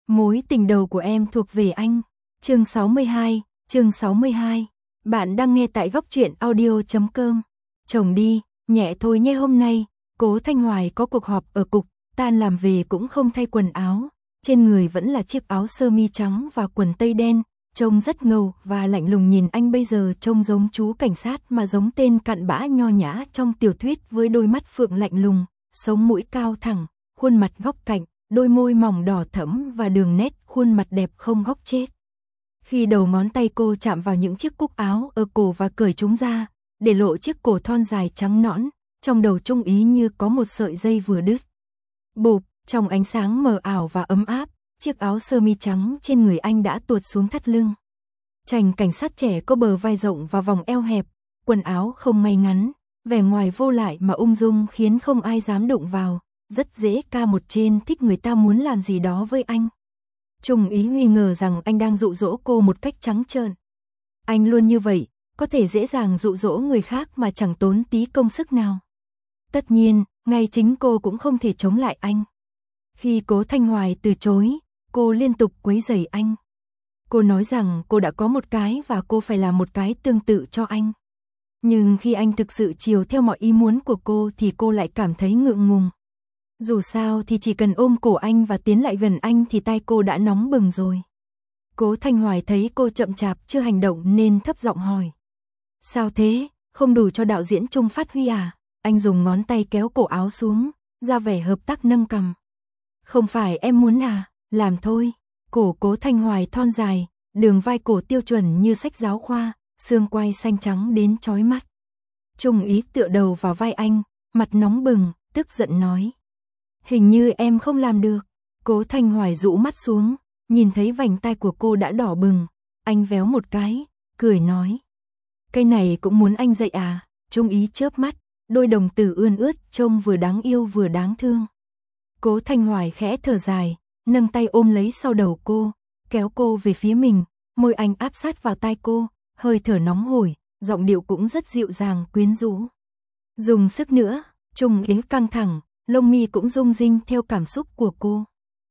Mối tình đầu của em thuộc về anh. Chương 62, chương 62. Bạn đang nghe tại góc truyện audio.com. Chồng đi, nhẹ thôi nhé, hôm nay Cố Thanh Hoài có cuộc họp ở cục, tan làm về cũng không thay quần áo, trên người vẫn là chiếc áo sơ mi trắng và quần tây đen, trông rất ngầu và lạnh lùng, nhìn anh bây giờ trông giống chú cảnh sát mà giống tên cặn bã nho nhã trong tiểu thuyết, với đôi mắt phượng lạnh lùng, sống mũi cao thẳng, khuôn mặt góc cạnh, đôi môi mỏng đỏ thẫm và đường nét khuôn mặt đẹp không góc chết. Khi đầu ngón tay cô chạm vào những chiếc cúc áo ở cổ và cởi chúng ra, để lộ chiếc cổ thon dài trắng nõn, trong đầu Trung Ý như có một sợi dây vừa đứt. Bụp, trong ánh sáng mờ ảo và ấm áp, chiếc áo sơ mi trắng trên người anh đã tuột xuống thắt lưng. Chàng cảnh sát trẻ có bờ vai rộng và vòng eo hẹp, quần áo không ngay ngắn, vẻ ngoài vô lại mà ung dung khiến không ai dám đụng vào, rất dễ ca một trên thích người ta muốn làm gì đó với anh. Trung Ý nghi ngờ rằng anh đang dụ dỗ cô một cách trắng trợn. Anh luôn như vậy, có thể dễ dàng dụ dỗ người khác mà chẳng tốn tí công sức nào. Tất nhiên, ngay chính cô cũng không thể chống lại anh. Khi Cố Thanh Hoài từ chối, cô liên tục quấy rầy anh. Cô nói rằng cô đã có một cái và cô phải làm một cái tương tự cho anh. Nhưng khi anh thực sự chiều theo mọi ý muốn của cô thì cô lại cảm thấy ngượng ngùng. Dù sao thì chỉ cần ôm cổ anh và tiến lại gần anh thì tay cô đã nóng bừng rồi. Cố Thanh Hoài thấy cô chậm chạp chưa hành động nên thấp giọng hỏi. Sao thế, không đủ cho đạo diễn Trung phát huy à? Anh dùng ngón tay kéo cổ áo xuống, ra vẻ hợp tác nâng cằm. Không phải em muốn à, làm thôi. Cổ Cố Thanh Hoài thon dài, đường vai cổ tiêu chuẩn như sách giáo khoa, xương quai xanh trắng đến chói mắt. Trung Ý tựa đầu vào vai anh, mặt nóng bừng, tức giận nói. Hình như em không làm được. Cố Thanh Hoài rũ mắt xuống, nhìn thấy vành tai của cô đã đỏ bừng. Anh véo một cái, cười nói. Cái này cũng muốn anh dạy à? Trung Ý chớp mắt, đôi đồng tử ươn ướt trông vừa đáng yêu vừa đáng thương. Cố Thanh Hoài khẽ thở dài, nâng tay ôm lấy sau đầu cô, kéo cô về phía mình, môi anh áp sát vào tai cô, hơi thở nóng hổi, giọng điệu cũng rất dịu dàng quyến rũ. Dùng sức nữa. Trung Ý căng thẳng, lông mi cũng rung rinh theo cảm xúc của cô.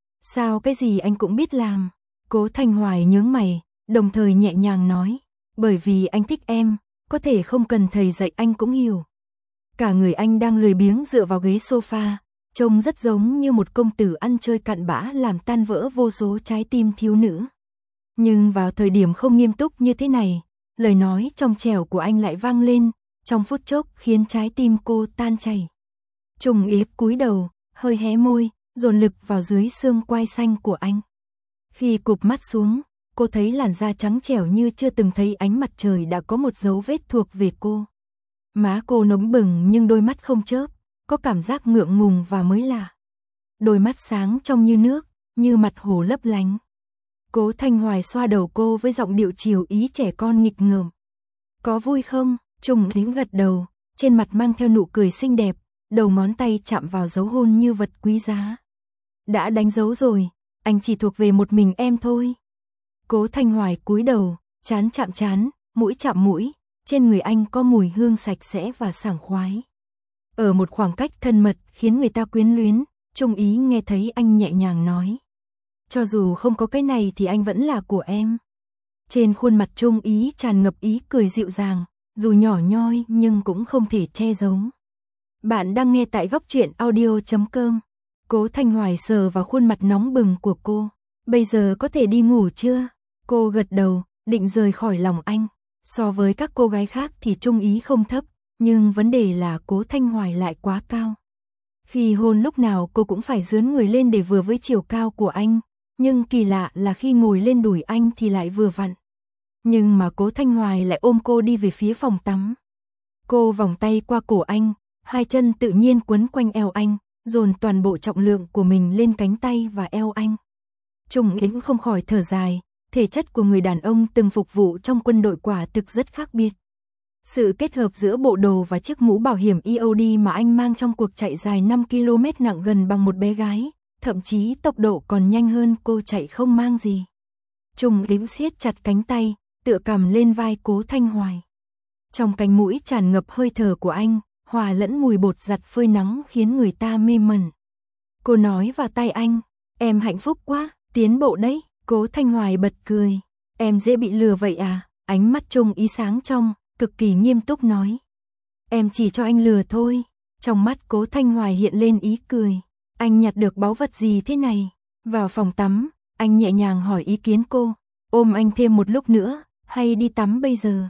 Sao cái gì anh cũng biết làm? Cố Thanh Hoài nhướng mày, đồng thời nhẹ nhàng nói. Bởi vì anh thích em, có thể không cần thầy dạy anh cũng hiểu. Cả người anh đang lười biếng dựa vào ghế sofa, trông rất giống như một công tử ăn chơi cặn bã làm tan vỡ vô số trái tim thiếu nữ. Nhưng vào thời điểm không nghiêm túc như thế này, lời nói trong trẻo của anh lại vang lên, trong phút chốc khiến trái tim cô tan chảy. Trung Ý cúi đầu, hơi hé môi, dồn lực vào dưới xương quai xanh của anh. Khi cụp mắt xuống, cô thấy làn da trắng trẻo như chưa từng thấy ánh mặt trời đã có một dấu vết thuộc về cô. Má cô nóng bừng nhưng đôi mắt không chớp, có cảm giác ngượng ngùng và mới lạ. Đôi mắt sáng trong như nước, như mặt hồ lấp lánh. Cố Thanh Hoài xoa đầu cô với giọng điệu chiều ý trẻ con nghịch ngợm. Có vui không? Trung Ý gật đầu, trên mặt mang theo nụ cười xinh đẹp, đầu ngón tay chạm vào dấu hôn như vật quý giá. Đã đánh dấu rồi, anh chỉ thuộc về một mình em thôi. Cố Thanh Hoài cúi đầu, trán chạm trán, mũi chạm mũi, trên người anh có mùi hương sạch sẽ và sảng khoái. Ở một khoảng cách thân mật khiến người ta quyến luyến, Trung Ý nghe thấy anh nhẹ nhàng nói. Cho dù không có cái này thì anh vẫn là của em. Trên khuôn mặt Trung Ý tràn ngập ý cười dịu dàng, dù nhỏ nhoi nhưng cũng không thể che giấu. Bạn đang nghe tại góc truyện audio.com. Cố Thanh Hoài sờ vào khuôn mặt nóng bừng của cô. Bây giờ có thể đi ngủ chưa? Cô gật đầu, định rời khỏi lòng anh. So với các cô gái khác thì Trung Ý không thấp, nhưng vấn đề là Cố Thanh Hoài lại quá cao. Khi hôn lúc nào cô cũng phải dướn người lên để vừa với chiều cao của anh, nhưng kỳ lạ là khi ngồi lên đùi anh thì lại vừa vặn. Nhưng mà Cố Thanh Hoài lại ôm cô đi về phía phòng tắm. Cô vòng tay qua cổ anh, hai chân tự nhiên quấn quanh eo anh, dồn toàn bộ trọng lượng của mình lên cánh tay và eo anh. Trung Ý không khỏi thở dài, thể chất của người đàn ông từng phục vụ trong quân đội quả thực rất khác biệt. Sự kết hợp giữa bộ đồ và chiếc mũ bảo hiểm EOD mà anh mang trong cuộc chạy dài 5 km nặng gần bằng một bé gái, thậm chí tốc độ còn nhanh hơn cô chạy không mang gì. Trung Ý siết chặt cánh tay, tựa cằm lên vai Cố Thanh Hoài. Trong cánh mũi tràn ngập hơi thở của anh, hòa lẫn mùi bột giặt phơi nắng khiến người ta mê mẩn. Cô nói vào tai anh, em hạnh phúc quá, Tiến bộ đấy, Cố Thanh Hoài bật cười. Em dễ bị lừa vậy à? Ánh mắt Trung Ý sáng trong, cực kỳ nghiêm túc nói. Em chỉ cho anh lừa thôi. Trong mắt Cố Thanh Hoài hiện lên ý cười. Anh nhặt được báu vật gì thế này? Vào phòng tắm, anh nhẹ nhàng hỏi ý kiến cô. Ôm anh thêm một lúc nữa, hay đi tắm bây giờ?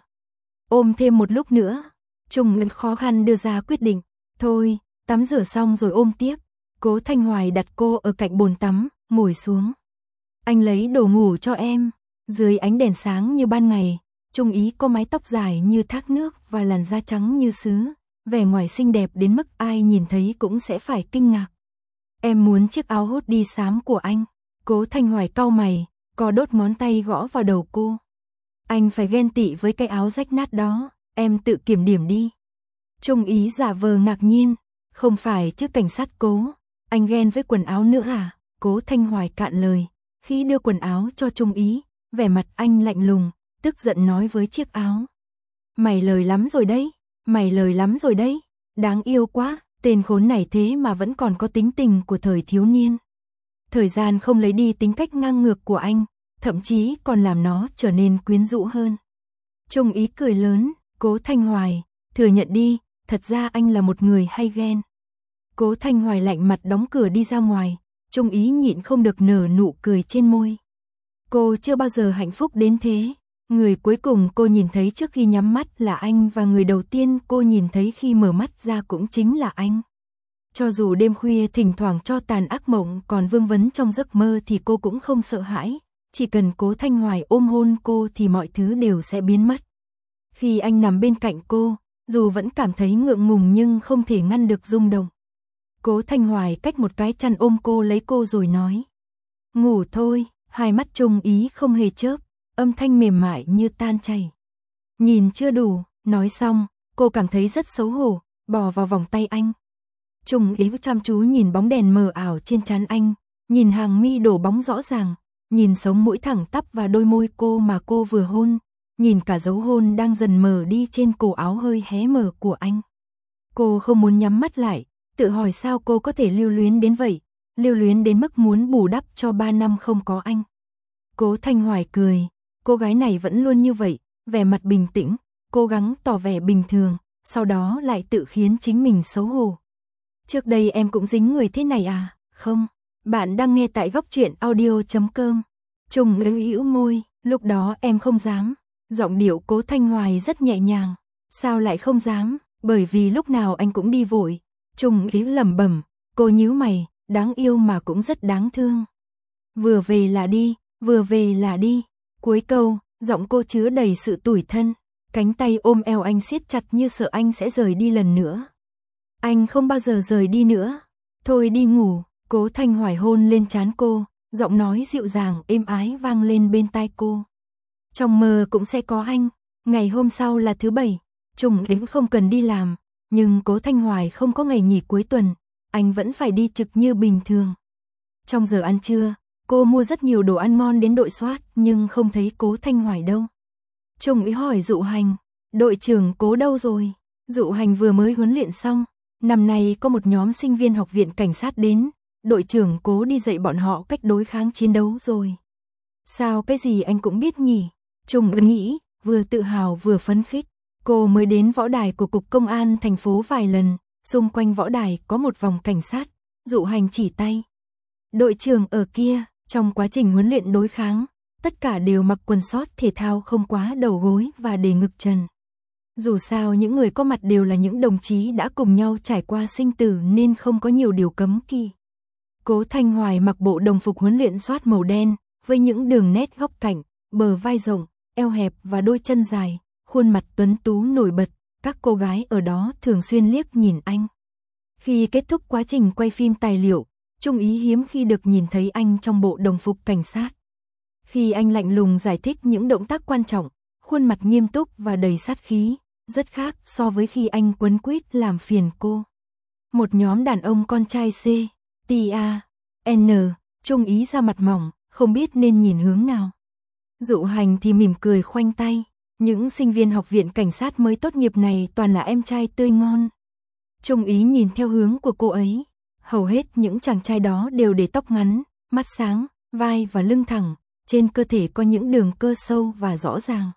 Ôm thêm một lúc nữa. Trung Ý khó khăn đưa ra quyết định. Thôi, tắm rửa xong rồi ôm tiếp. Cố Thanh Hoài đặt cô ở cạnh bồn tắm, ngồi xuống. Anh lấy đồ ngủ cho em. Dưới ánh đèn sáng như ban ngày, Trung Ý có mái tóc dài như thác nước và làn da trắng như sứ, vẻ ngoài xinh đẹp đến mức ai nhìn thấy cũng sẽ phải kinh ngạc. Em muốn chiếc áo hoodie xám của anh. Cố Thanh Hoài cau mày, có đốt ngón tay gõ vào đầu cô. Anh phải ghen tị với cái áo rách nát đó, em tự kiểm điểm đi. Trung Ý giả vờ ngạc nhiên, không phải chứ cảnh sát Cố, anh ghen với quần áo nữa à? Cố Thanh Hoài cạn lời, khi đưa quần áo cho Trung Ý, vẻ mặt anh lạnh lùng, tức giận nói với chiếc áo. Mày lời lắm rồi đấy, mày lời lắm rồi đấy, đáng yêu quá, tên khốn này thế mà vẫn còn có tính tình của thời thiếu niên. Thời gian không lấy đi tính cách ngang ngược của anh, thậm chí còn làm nó trở nên quyến rũ hơn. Trung Ý cười lớn, Cố Thanh Hoài, thừa nhận đi, thật ra anh là một người hay ghen. Cố Thanh Hoài lạnh mặt đóng cửa đi ra ngoài, Trung Ý nhịn không được nở nụ cười trên môi. Cô chưa bao giờ hạnh phúc đến thế. Người cuối cùng cô nhìn thấy trước khi nhắm mắt là anh và người đầu tiên cô nhìn thấy khi mở mắt ra cũng chính là anh. Cho dù đêm khuya thỉnh thoảng cho tàn ác mộng còn vương vấn trong giấc mơ thì cô cũng không sợ hãi. Chỉ cần Cố Thanh Hoài ôm hôn cô thì mọi thứ đều sẽ biến mất. Khi anh nằm bên cạnh cô, dù vẫn cảm thấy ngượng ngùng nhưng không thể ngăn được rung động. Cố Thanh Hoài cách một cái chăn ôm cô lấy cô rồi nói. Ngủ thôi, hai mắt Trung Ý không hề chớp, âm thanh mềm mại như tan chảy. Nhìn chưa đủ, nói xong, cô cảm thấy rất xấu hổ, bò vào vòng tay anh. Trung Ý chăm chú nhìn bóng đèn mờ ảo trên trán anh, nhìn hàng mi đổ bóng rõ ràng, nhìn sống mũi thẳng tắp và đôi môi cô mà cô vừa hôn, nhìn cả dấu hôn đang dần mờ đi trên cổ áo hơi hé mở của anh. Cô không muốn nhắm mắt lại, tự hỏi sao cô có thể lưu luyến đến vậy, lưu luyến đến mức muốn bù đắp cho 3 năm không có anh. Cố Thanh Hoài cười, cô gái này vẫn luôn như vậy, vẻ mặt bình tĩnh, cố gắng tỏ vẻ bình thường, sau đó lại tự khiến chính mình xấu hổ. Trước đây em cũng dính người thế này à? Không, bạn đang nghe tại góc truyện audio.com. Trung Ý hữu môi, lúc đó em không dám. Giọng điệu Cố Thanh Hoài rất nhẹ nhàng. Sao lại không dám? Bởi vì lúc nào anh cũng đi vội. Trung Ý lẩm bẩm, cô nhíu mày, đáng yêu mà cũng rất đáng thương. Vừa về là đi, vừa về là đi. Cuối câu, giọng cô chứa đầy sự tủi thân. Cánh tay ôm eo anh siết chặt như sợ anh sẽ rời đi lần nữa. Anh không bao giờ rời đi nữa. Thôi đi ngủ. Cố Thanh Hoài hôn lên trán cô, giọng nói dịu dàng êm ái vang lên bên tai cô. Trong mơ cũng sẽ có anh. Ngày hôm sau là thứ Bảy, Trung Ý không cần đi làm, nhưng Cố Thanh Hoài không có ngày nghỉ cuối tuần, anh vẫn phải đi trực như bình thường. Trong giờ ăn trưa, cô mua rất nhiều đồ ăn ngon đến đội soát nhưng không thấy Cố Thanh Hoài đâu. Trung Ý hỏi Dụ Hành, đội trưởng Cố đâu rồi? Dụ Hành vừa mới huấn luyện xong, năm nay có một nhóm sinh viên học viện cảnh sát đến, đội trưởng Cố đi dạy bọn họ cách đối kháng chiến đấu rồi. Sao cái gì anh cũng biết nhỉ? Trung Ý nghĩ, vừa tự hào vừa phấn khích. Cô mới đến võ đài của Cục Công an thành phố vài lần, xung quanh võ đài có một vòng cảnh sát, Dụ Hành chỉ tay. Đội trưởng ở kia, trong quá trình huấn luyện đối kháng, tất cả đều mặc quần sót thể thao không quá đầu gối và để ngực trần. Dù sao những người có mặt đều là những đồng chí đã cùng nhau trải qua sinh tử nên không có nhiều điều cấm kỵ. Cố Thanh Hoài mặc bộ đồng phục huấn luyện soát màu đen, với những đường nét góc cạnh, bờ vai rộng, eo hẹp và đôi chân dài, khuôn mặt tuấn tú nổi bật, các cô gái ở đó thường xuyên liếc nhìn anh. Khi kết thúc quá trình quay phim tài liệu, Trung Ý hiếm khi được nhìn thấy anh trong bộ đồng phục cảnh sát. Khi anh lạnh lùng giải thích những động tác quan trọng, khuôn mặt nghiêm túc và đầy sát khí, rất khác so với khi anh quấn quýt làm phiền cô. Một nhóm đàn ông con trai C, T, A, N, Trung Ý ra mặt mỏng, không biết nên nhìn hướng nào. Dụ Hành thì mỉm cười khoanh tay, những sinh viên học viện cảnh sát mới tốt nghiệp này toàn là em trai tươi ngon. Trung Ý nhìn theo hướng của cô ấy, hầu hết những chàng trai đó đều để tóc ngắn, mắt sáng, vai và lưng thẳng, trên cơ thể có những đường cơ sâu và rõ ràng.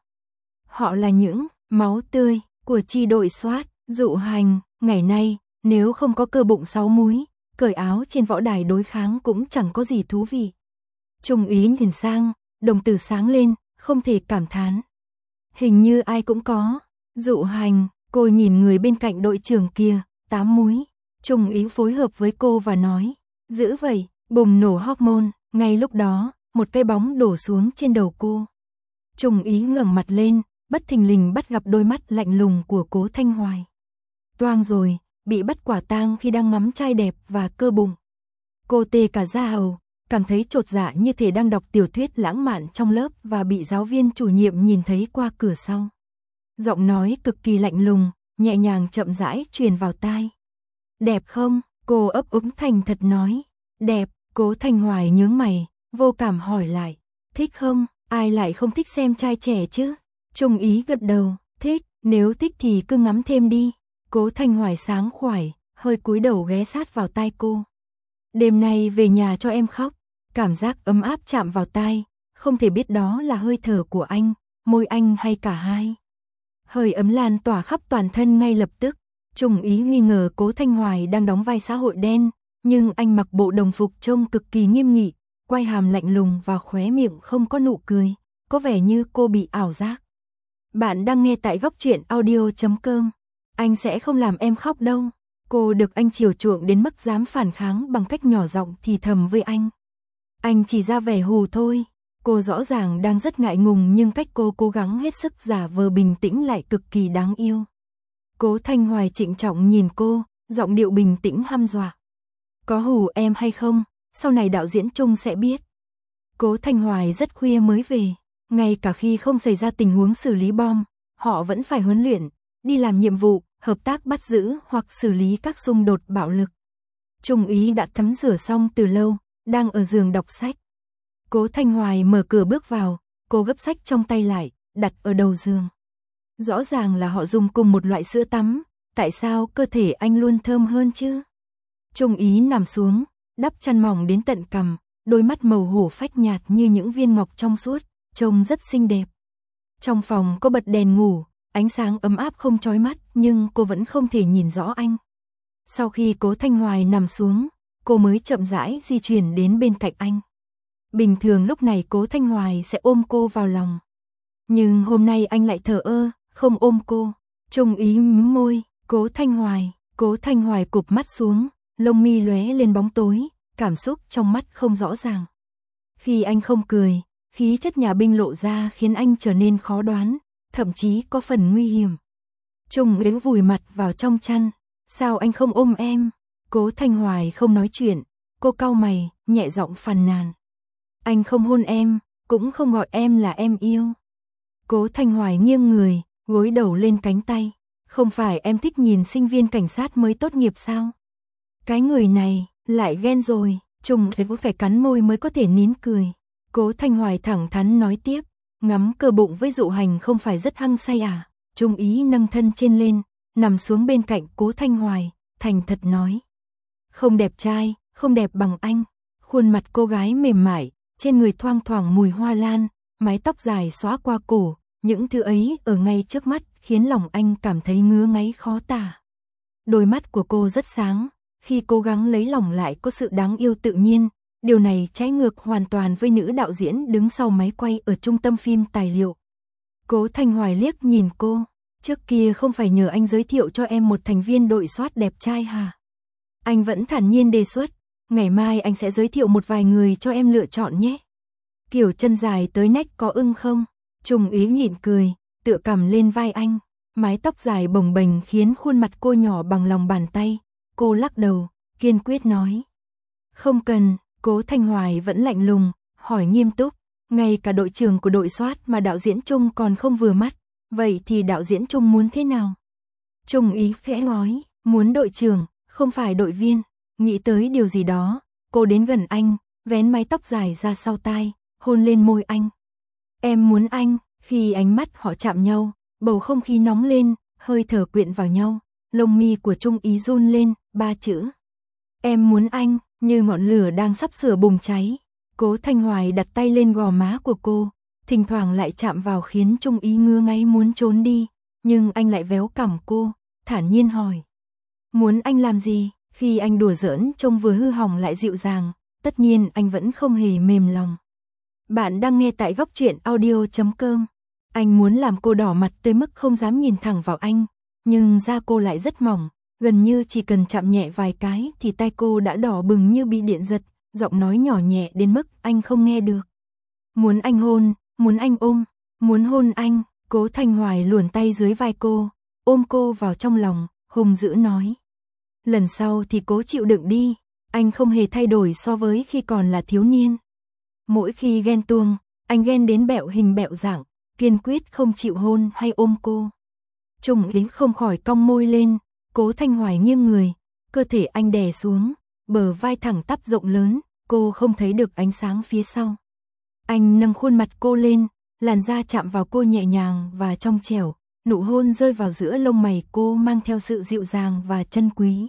Họ là những máu tươi của chi đội SWAT, Dụ Hành. Ngày nay, nếu không có cơ bụng 6 múi, cởi áo trên võ đài đối kháng cũng chẳng có gì thú vị. Trung úy nhìn sang, đồng tử sáng lên, không thể cảm thán. Hình như ai cũng có. Dụ Hành, cô nhìn người bên cạnh đội trưởng kia, 8 múi. Trung úy phối hợp với cô và nói, giữ vậy, bùng nổ hormone. Ngay lúc đó, một cái bóng đổ xuống trên đầu cô. Trung úy ngẩng mặt lên, bất thình lình bắt gặp đôi mắt lạnh lùng của Cố Thanh Hoài. Toang rồi, bị bắt quả tang khi đang ngắm trai đẹp và cơ bụng. Cô tê cả da hầu, cảm thấy chột dạ như thể đang đọc tiểu thuyết lãng mạn trong lớp và bị giáo viên chủ nhiệm nhìn thấy qua cửa sau. Giọng nói cực kỳ lạnh lùng, nhẹ nhàng chậm rãi truyền vào tai. Đẹp không? Cô ấp úng thành thật nói. Đẹp. Cố Thanh Hoài nhướng mày, vô cảm hỏi lại. Thích không? Ai lại không thích xem trai trẻ chứ? Trung úy gật đầu. Thích, nếu thích thì cứ ngắm thêm đi. Cố Thanh Hoài sáng khoải, hơi cúi đầu ghé sát vào tai cô. Đêm nay về nhà cho em khóc. Cảm giác ấm áp chạm vào tai, không thể biết đó là hơi thở của anh, môi anh hay cả hai. Hơi ấm lan tỏa khắp toàn thân ngay lập tức. Trung úy nghi ngờ Cố Thanh Hoài đang đóng vai xã hội đen, nhưng anh mặc bộ đồng phục trông cực kỳ nghiêm nghị, quai hàm lạnh lùng và khóe miệng không có nụ cười, có vẻ như cô bị ảo giác. Bạn đang nghe tại Góc Truyện Audio.com. Anh sẽ không làm em khóc đâu. Cô được anh chiều chuộng đến mức dám phản kháng bằng cách nhỏ giọng thì thầm với anh. Anh chỉ ra vẻ hù thôi. Cô rõ ràng đang rất ngại ngùng nhưng cách cô cố gắng hết sức giả vờ bình tĩnh lại cực kỳ đáng yêu. Cố Thanh Hoài trịnh trọng nhìn cô, giọng điệu bình tĩnh hăm dọa. Có hù em hay không, sau này đạo diễn Trung sẽ biết. Cố Thanh Hoài rất khuya mới về, ngay cả khi không xảy ra tình huống xử lý bom, họ vẫn phải huấn luyện, đi làm nhiệm vụ, hợp tác bắt giữ hoặc xử lý các xung đột bạo lực. Trung úy đã tắm rửa xong từ lâu, đang ở giường đọc sách. Cố Thanh Hoài mở cửa bước vào, cô gấp sách trong tay lại, đặt ở đầu giường. Rõ ràng là họ dùng cùng một loại sữa tắm, tại sao cơ thể anh luôn thơm hơn chứ? Trung úy nằm xuống, đắp chăn mỏng đến tận cằm, đôi mắt màu hổ phách nhạt như những viên ngọc trong suốt, trông rất xinh đẹp. Trong phòng có bật đèn ngủ, ánh sáng ấm áp không chói mắt nhưng cô vẫn không thể nhìn rõ anh. Sau khi Cố Thanh Hoài nằm xuống, cô mới chậm rãi di chuyển đến bên cạnh anh. Bình thường lúc này Cố Thanh Hoài sẽ ôm cô vào lòng. Nhưng hôm nay anh lại thờ ơ, không ôm cô. Trung úy mím môi, Cố Thanh Hoài cụp mắt xuống, lông mi lóe lên bóng tối, cảm xúc trong mắt không rõ ràng. Khi anh không cười, khí chất nhà binh lộ ra khiến anh trở nên khó đoán, thậm chí có phần nguy hiểm. Trung úy vùi mặt vào trong chăn, sao anh không ôm em? Cố Thanh Hoài không nói chuyện, cô cau mày, nhẹ giọng phàn nàn. Anh không hôn em, cũng không gọi em là em yêu. Cố Thanh Hoài nghiêng người, gối đầu lên cánh tay. Không phải em thích nhìn sinh viên cảnh sát mới tốt nghiệp sao? Cái người này, lại ghen rồi. Trung úy phải cắn môi mới có thể nín cười. Cố Thanh Hoài thẳng thắn nói tiếp, ngắm cơ bụng với Dụ Hành không phải rất hăng say à? Trung úy nâng thân trên lên, nằm xuống bên cạnh Cố Thanh Hoài, thành thật nói. Không đẹp trai, không đẹp bằng anh. Khuôn mặt cô gái mềm mại, trên người thoang thoảng mùi hoa lan, mái tóc dài xõa qua cổ, những thứ ấy ở ngay trước mắt khiến lòng anh cảm thấy ngứa ngáy khó tả. Đôi mắt của cô rất sáng, khi cố gắng lấy lòng lại có sự đáng yêu tự nhiên, điều này trái ngược hoàn toàn với nữ đạo diễn đứng sau máy quay ở trung tâm phim tài liệu. Cố Thanh Hoài liếc nhìn cô, trước kia không phải nhờ anh giới thiệu cho em một thành viên đội SWAT đẹp trai hả? Anh vẫn thản nhiên đề xuất, ngày mai anh sẽ giới thiệu một vài người cho em lựa chọn nhé. Kiểu chân dài tới nách có ưng không? Trung úy nhịn cười, tựa cằm lên vai anh, mái tóc dài bồng bềnh khiến khuôn mặt cô nhỏ bằng lòng bàn tay. Cô lắc đầu, kiên quyết nói. Không cần. Cố Thanh Hoài vẫn lạnh lùng, hỏi nghiêm túc, ngay cả đội trưởng của đội SWAT mà đạo diễn Trung còn không vừa mắt, vậy thì đạo diễn Trung muốn thế nào? Trung úy khẽ nói, muốn đội trưởng, không phải đội viên. Nghĩ tới điều gì đó, cô đến gần anh, vén mái tóc dài ra sau tai, hôn lên môi anh. Em muốn anh. Khi ánh mắt họ chạm nhau, bầu không khí nóng lên, hơi thở quyện vào nhau, lông mi của Trung úy run lên, 3 chữ. Em muốn anh, như ngọn lửa đang sắp sửa bùng cháy. Cố Thanh Hoài đặt tay lên gò má của cô, thỉnh thoảng lại chạm vào khiến Trung Ý ngứa ngáy muốn trốn đi, nhưng anh lại véo cằm cô, thản nhiên hỏi. Muốn anh làm gì? Khi anh đùa giỡn trông vừa hư hỏng lại dịu dàng, tất nhiên anh vẫn không hề mềm lòng. Bạn đang nghe tại góc truyện audio.com. Anh muốn làm cô đỏ mặt tới mức không dám nhìn thẳng vào anh, nhưng da cô lại rất mỏng, gần như chỉ cần chạm nhẹ vài cái thì tay cô đã đỏ bừng như bị điện giật, giọng nói nhỏ nhẹ đến mức anh không nghe được. Muốn anh hôn, muốn anh ôm, muốn hôn anh. Cố Thanh Hoài luồn tay dưới vai cô, ôm cô vào trong lòng, hung dữ nói. Lần sau thì cố chịu đựng đi, anh không hề thay đổi so với khi còn là thiếu niên. Mỗi khi ghen tuông, anh ghen đến bẹo hình bẹo dạng, kiên quyết không chịu hôn hay ôm cô. Trung Ý không khỏi cong môi lên, Cố Thanh Hoài nghiêng người, cơ thể anh đè xuống, bờ vai thẳng tắp rộng lớn, cô không thấy được ánh sáng phía sau. Anh nâng khuôn mặt cô lên, làn da chạm vào cô nhẹ nhàng và trong trẻo, nụ hôn rơi vào giữa lông mày cô mang theo sự dịu dàng và trân quý.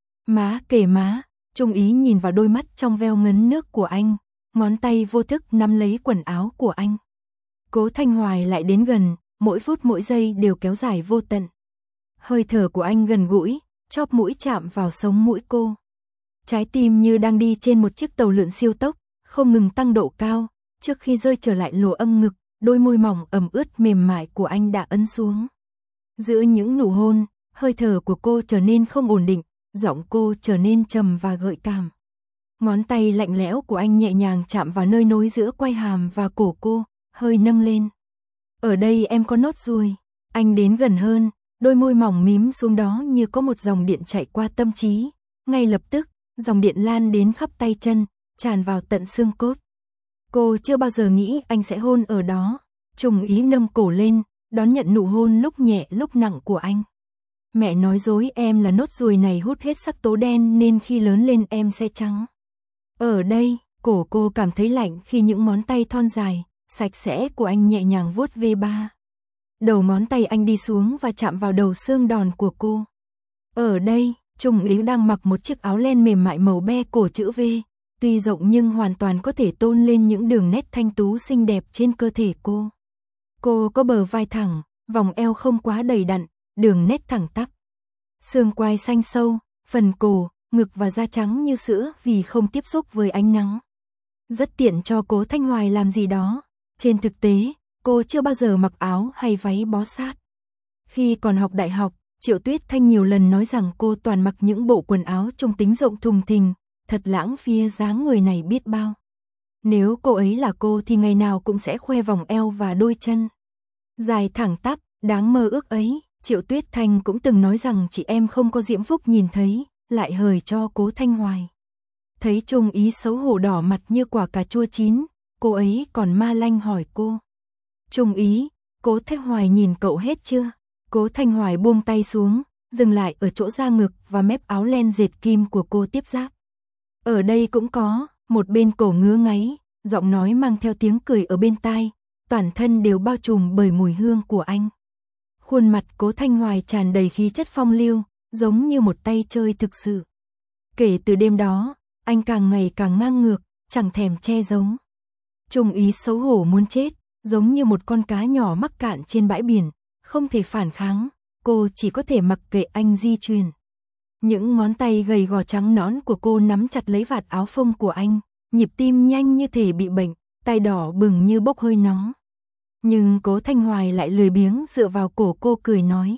Má kề má, Trung Ý nhìn vào đôi mắt trong veo ngấn nước của anh, ngón tay vô thức nắm lấy quần áo của anh. Cố Thanh Hoài lại đến gần, mỗi phút mỗi giây đều kéo dài vô tận. Hơi thở của anh gần gũi, chóp mũi chạm vào sống mũi cô. Trái tim như đang đi trên một chiếc tàu lượn siêu tốc, không ngừng tăng độ cao, trước khi rơi trở lại lỗ âm ngực, đôi môi mỏng ẩm ướt mềm mại của anh đã ấn xuống. Giữa những nụ hôn, hơi thở của cô trở nên không ổn định, giọng cô trở nên trầm và gợi cảm. Ngón tay lạnh lẽo của anh nhẹ nhàng chạm vào nơi nối giữa quai hàm và cổ cô, hơi nâng lên. Ở đây em có nốt ruồi. Anh đến gần hơn, đôi môi mỏng mím xuống đó như có một dòng điện chạy qua tâm trí. Ngay lập tức, dòng điện lan đến khắp tay chân, tràn vào tận xương cốt. Cô chưa bao giờ nghĩ anh sẽ hôn ở đó. Trung Ý nâng cổ lên, đón nhận nụ hôn lúc nhẹ lúc nặng của anh. Mẹ nói dối em là nốt ruồi này hút hết sắc tố đen nên khi lớn lên em sẽ trắng. Ở đây, cổ cô cảm thấy lạnh khi những ngón tay thon dài, sạch sẽ của anh nhẹ nhàng vuốt ve ba. Đầu ngón tay anh đi xuống và chạm vào đầu xương đòn của cô. Ở đây, Trung Ý đang mặc một chiếc áo len mềm mại màu be cổ chữ V, tuy rộng nhưng hoàn toàn có thể tôn lên những đường nét thanh tú xinh đẹp trên cơ thể cô. Cô có bờ vai thẳng, vòng eo không quá đầy đặn, đường nét thẳng tắp. Xương quai xanh sâu, phần cổ, ngực và da trắng như sữa vì không tiếp xúc với ánh nắng. Rất tiện cho Cố Thanh Hoài làm gì đó. Trên thực tế, cô chưa bao giờ mặc áo hay váy bó sát. Khi còn học đại học, Triệu Tuyết Thanh nhiều lần nói rằng cô toàn mặc những bộ quần áo trung tính rộng thùng thình, thật lãng phí dáng người này biết bao. Nếu cô ấy là cô thì ngày nào cũng sẽ khoe vòng eo và đôi chân dài thẳng tắp, đáng mơ ước ấy. Triệu Tuyết Thanh cũng từng nói rằng chị em không có diễm phúc nhìn thấy, lại hời cho Cố Thanh Hoài. Thấy Trung Ý xấu hổ đỏ mặt như quả cà chua chín, cô ấy còn ma lanh hỏi cô. Trung Ý, Cố Thanh Hoài nhìn cậu hết chưa? Cố Thanh Hoài buông tay xuống, dừng lại ở chỗ da ngực và mép áo len dệt kim của cô tiếp giáp. Ở đây cũng có, một bên cổ ngứa ngáy, giọng nói mang theo tiếng cười ở bên tai, toàn thân đều bao trùm bởi mùi hương của anh. Khuôn mặt Cố Thanh Hoài tràn đầy khí chất phong lưu, giống như một tay chơi thực sự. Kể từ đêm đó, anh càng ngày càng ngang ngược, chẳng thèm che giấu. Trung Ý xấu hổ muốn chết, giống như một con cá nhỏ mắc cạn trên bãi biển, không thể phản kháng, cô chỉ có thể mặc kệ anh di chuyển. Những ngón tay gầy gò trắng nõn của cô nắm chặt lấy vạt áo phông của anh, nhịp tim nhanh như thể bị bệnh, tay đỏ bừng như bốc hơi nóng. Nhưng Cố Thanh Hoài lại lười biếng dựa vào cổ cô cười nói.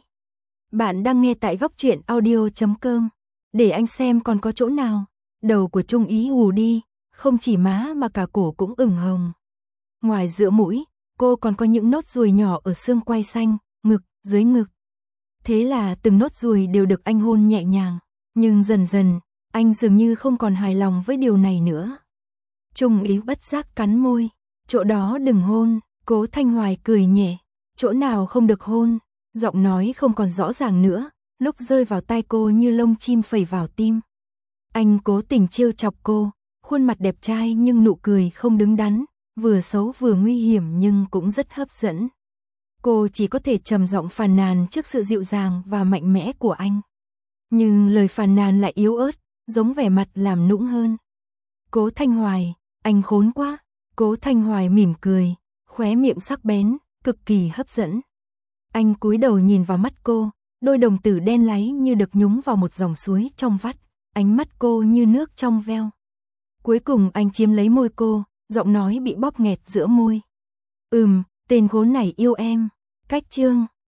Bạn đang nghe tại góc truyện audio.com. Để anh xem còn có chỗ nào. Đầu của Trung Ý hù đi, không chỉ má mà cả cổ cũng ửng hồng. Ngoài giữa mũi, cô còn có những nốt ruồi nhỏ ở xương quai xanh, ngực, dưới ngực. Thế là từng nốt ruồi đều được anh hôn nhẹ nhàng. Nhưng dần dần, anh dường như không còn hài lòng với điều này nữa. Trung Ý bất giác cắn môi. Chỗ đó đừng hôn. Cố Thanh Hoài cười nhẹ. Chỗ nào không được hôn? Giọng nói không còn rõ ràng nữa, lúc rơi vào tai cô như lông chim phẩy vào tim. Anh cố tình trêu chọc cô, khuôn mặt đẹp trai nhưng nụ cười không đứng đắn, vừa xấu vừa nguy hiểm nhưng cũng rất hấp dẫn. Cô chỉ có thể trầm giọng phàn nàn trước sự dịu dàng và mạnh mẽ của anh. Nhưng lời phàn nàn lại yếu ớt, giống vẻ mặt làm nũng hơn. Cố Thanh Hoài, Anh khốn quá. Cố Thanh Hoài mỉm cười, khóe miệng sắc bén, cực kỳ hấp dẫn. Anh cúi đầu nhìn vào mắt cô, đôi đồng tử đen láy như được nhúng vào một dòng suối trong vắt, ánh mắt cô như nước trong veo. Cuối cùng anh chiếm lấy môi cô, giọng nói bị bóp nghẹt giữa môi. Tên khốn này yêu em. Cách chương